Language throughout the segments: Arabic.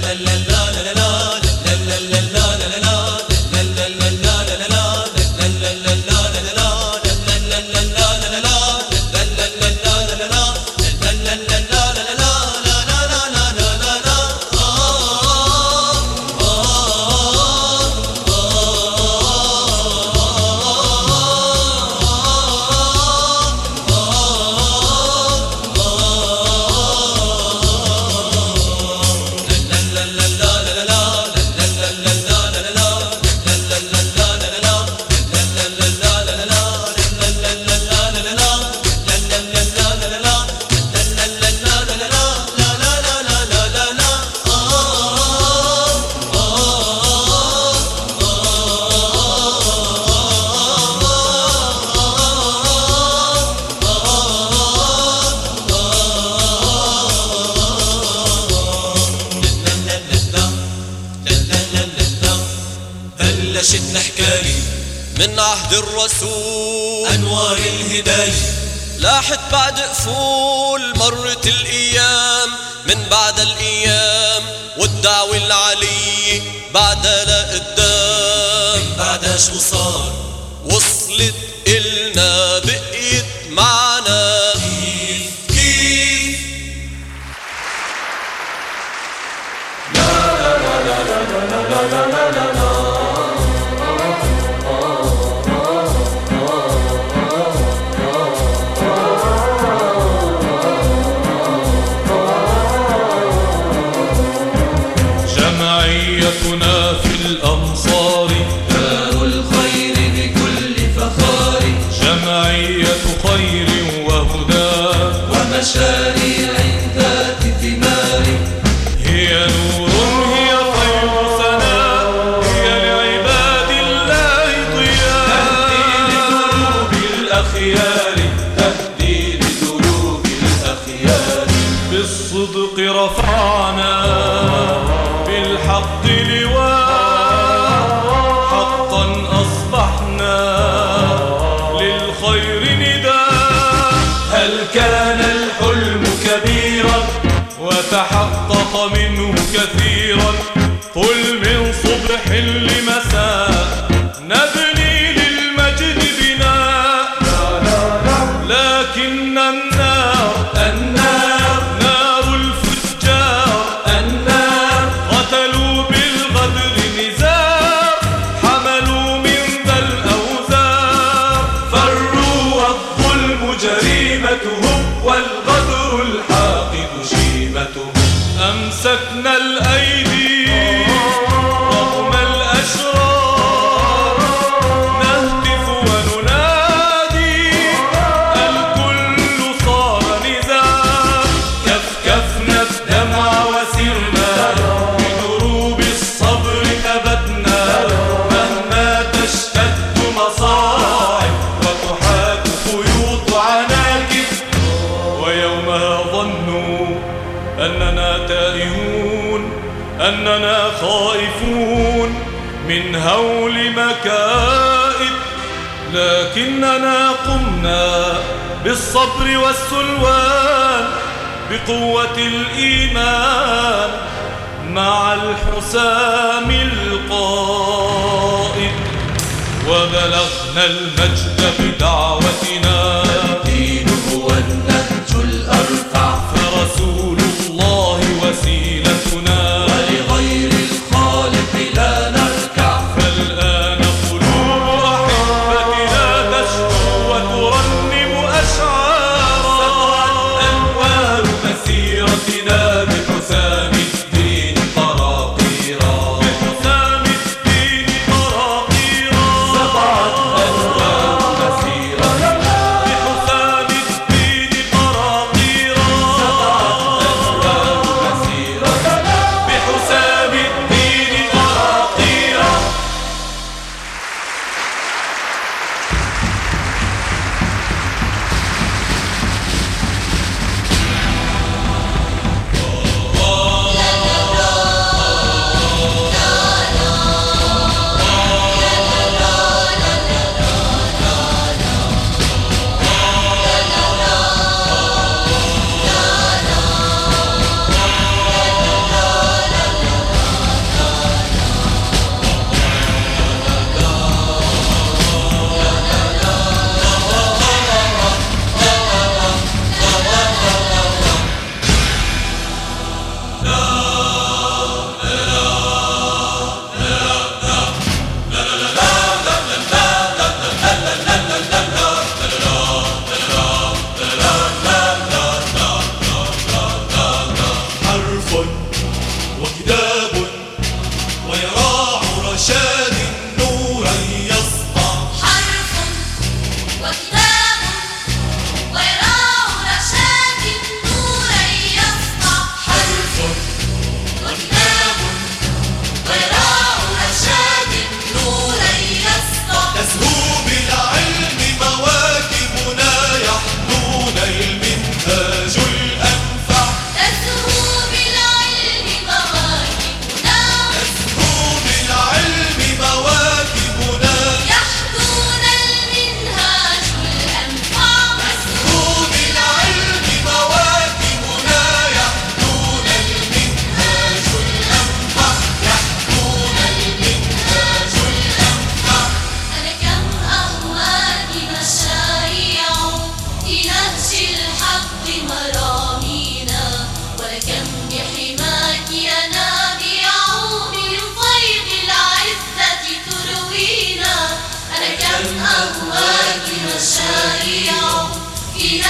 بلشت حكاية من عهد الرسول، أنوار الهداية لاحت بعد قفول، مرت الأيام من بعد الأيام، والدعوة العلية بعدها لقدام. من بعدها شو صار؟ وصلت إلنا بقيت معنا. كيف لا لا لا لا لا لا لا لا لا. جمعيتنا في الأمصار دار الخير بكل فخار، جمعية خير وهدى ومشاريع ذات ثمار، هي نور هي خير سناء، هي لعباد الله ضياء، تهدي لقلوب الأخيار، تهدي لقلوب الأخيار. بالصدق رفعنا بالحق لواء، حقا أصبحنا للخير نداء. هل كان الحلم كبيرا وتحقق منه كثيرا، قل من صبح لمساء نبني للمجد بناء. لكن النار نار الفجار، قتلوا بالغدر نزار، حملوا من ذا الأوزار، فروا والظلم جريمتهم، والغدر الحاقد شيمتهم. أمسكنا الأيدي رغم الأشرار، نهتف وننادي الكل صار نزار. كفكفنا الدمع وسرنا، بدروب الصبر ثبتنا، مهما تشتد مصاعب وتحاك خيوط عناكب. ويومها ظنوا أننا تائهون، أننا خائفون من هول مكائد، لكننا قمنا بالصبر والسلوان، بقوة الإيمان مع الحسام القائد. وبلغنا المجد بدعوتنا، الدين هو النهج الأرفع، فرسول الله وسيلتنا، ولغير الخالق لا نركع. فالآن قلوب أحبتنا تشكو وترنم أشعارا، سطعت أنوار مسيرتنا بحسام الدين قراقيرا، بحسام الدين قراقيرا. سطعت أنوار مسيرتنا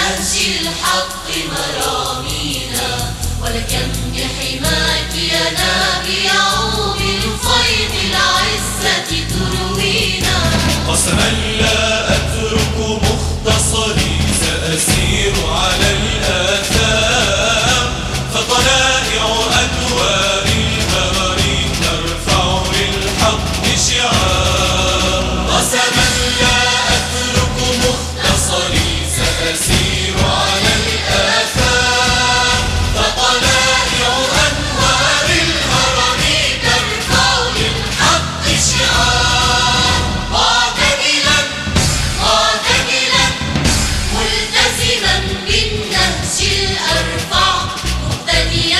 نهج الحق مرامينا، ولكم بحماك يا نابع بالفيض العزة تروينا. قسما لا أترك مختصري سأسير على الآثام، فطلائع أنوار البري ترفع للحق شعار. قسما لا أترك مختصري سأسير على الآثام، فطلائع أنوار البري ترفع للحق شعار. معتدلا ملتزما بالنهج الأرفع، مقتديا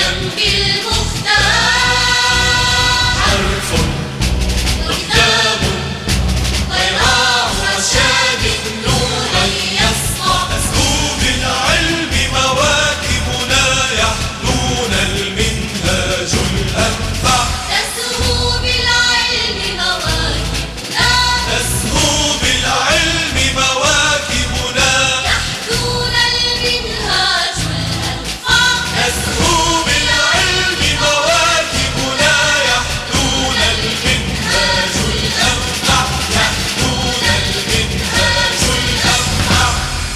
بالمختار. حرف وكتاب ضياع رشاد نورا يسطع، أزهو بالعلم مواكبنا يحلون المنهاج الأنفع. تزهو بالعلم مواكبنا، تزهو بالعلم مواكبنا يحدون المنهاج الأنفع. تزهو بالعلم مواكبنا يحلون المنهاج الأنفع. يحلون المنهاج الأنفع.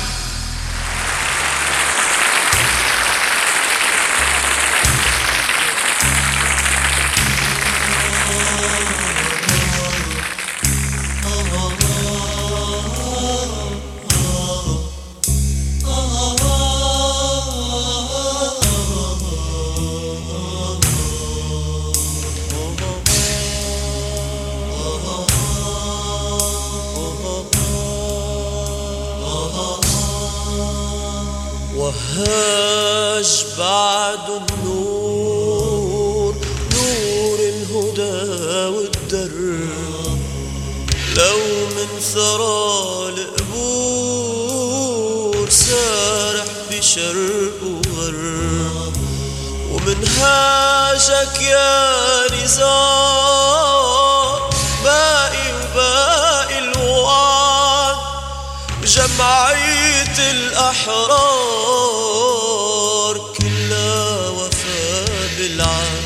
وهاج بعد النور، نور الهدى والدر، لو من ثرى القبور سارح بشرق وغرب. ومنهاجك يا نزار باقي وباقي الوعد، جمعية الأحرار كلها وفا بالعهد.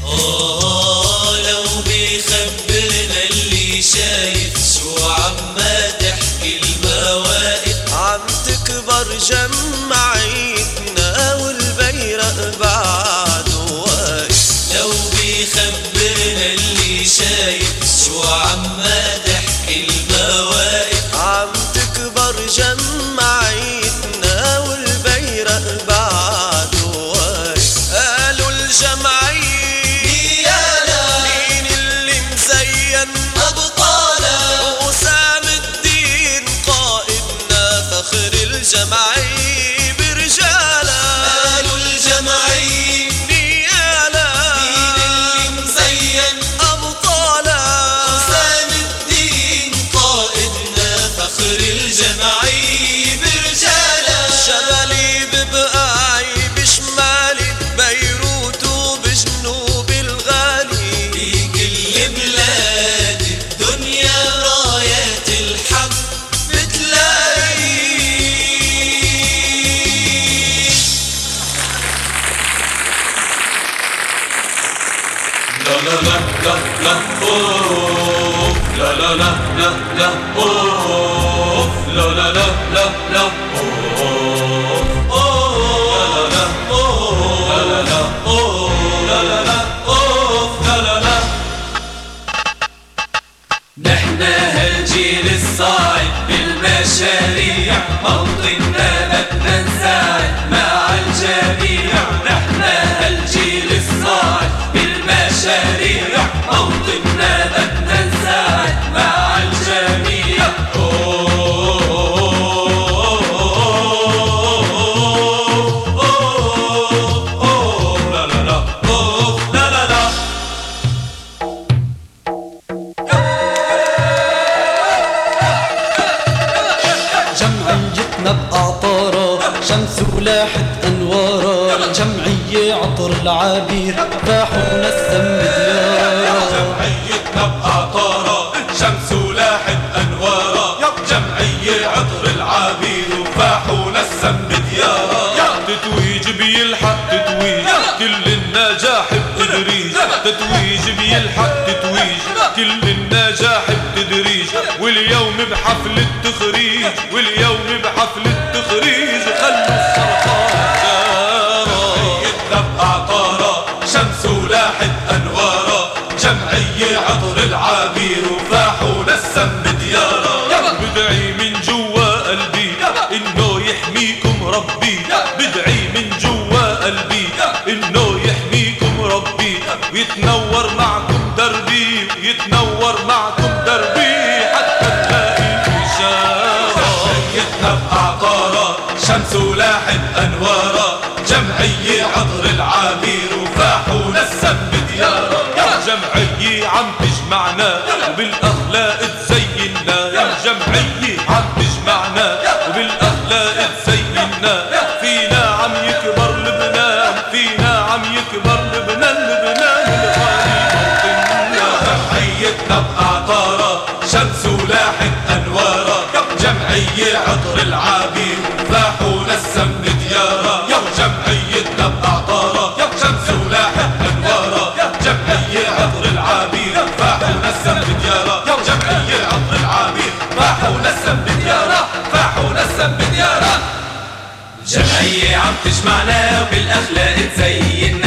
لو بيخبرنا اللي شايف شو عما تحكي المواقف، عم تكبر جمعيتنا والبيرق بعده واقف. لو بيخبرنا اللي شايف شو عما تحكي المواقف، عم تكبر جمعيتنا والبيرق بعده واقف. قالوا الجمعية مين اللي مزين أبطالا، وسام الدين قائدنا، فخر الجمعية برجالة. قالوا الجمعية نيالا مين اللي مزين أبطالا، وسام الدين قائدنا، فخر الجمعية برجالة. شمالي ببقاعي بشمالي، بيروت وبجنوب الغالي، في كل بلاد الدنيا رايات الحق بتلاقي. لا لا لا لا لا أوه. لا لا لا لا لا أوه. لا لا لا لا لا أوه. لا لا لا أوه. لا لا لا أوه. لا لا لا أوه. لا لا لا. نحن هالجيل الصاعد بالمشاريع، موطننا بدنا نساعد مع الجميع. نحن هالجيل الصاعد بالمشاريع، موطننا بدنا نساعد مع الجميع. لا لا لا أوه. لا لا لا. جمعيتنا بأعطارها شمس ولاحت أنوارها، جمعية عطر العبير فاحوا نسم ديارها. جمعيتنا بأعطارها شمس ولاحت أنوارها، جمعية عطر العبير وفاحوا نسم كل النجاح بتدريج، تتويج بيلحق تتويج، كل النجاح بتدريج، واليوم بحفل التخريج، واليوم بحفل التخريج خلوا السرطان جارة. يتبع طارة شمس ولاحت أنوارا، جمعية عطر العابير وفاحوا نسم بديارا. بدعي من جوا قلبي إنه يحميكم ربي، بدعي من جوا قلبي إنه يحميكم ربي، ويتنور معكم دربي، ويتنور معكم دربي حتى نلاقي بشارة. يتبع طارة شمس ولاحت أنوارا، جمعية عطر العابير وفاحوا نسم بديارا. جمعية عم تجمعنا وبالأخلاق تزيننا، يا جمعية عم تجمعنا وبالأخلاق تزيننا، فينا عم يكبر لبنان، فينا عم يكبر لبنان، لبنان الغالي موطننا. جمعيتنا بأعطارا شمس ولاحت أنوارا، جمعية عطر العابير وفاحوا نسم بديارا. جمعيتنا بأعطارا شمس ولاحت أنوارا، جمعية عطر العابير فاحوا نسم بديارا. جمعية عطر العابير فاحوا نسم بديارا، فاحوا نسم بديارا. جمعية عم تجمعنا وبالأخلاق تزيننا،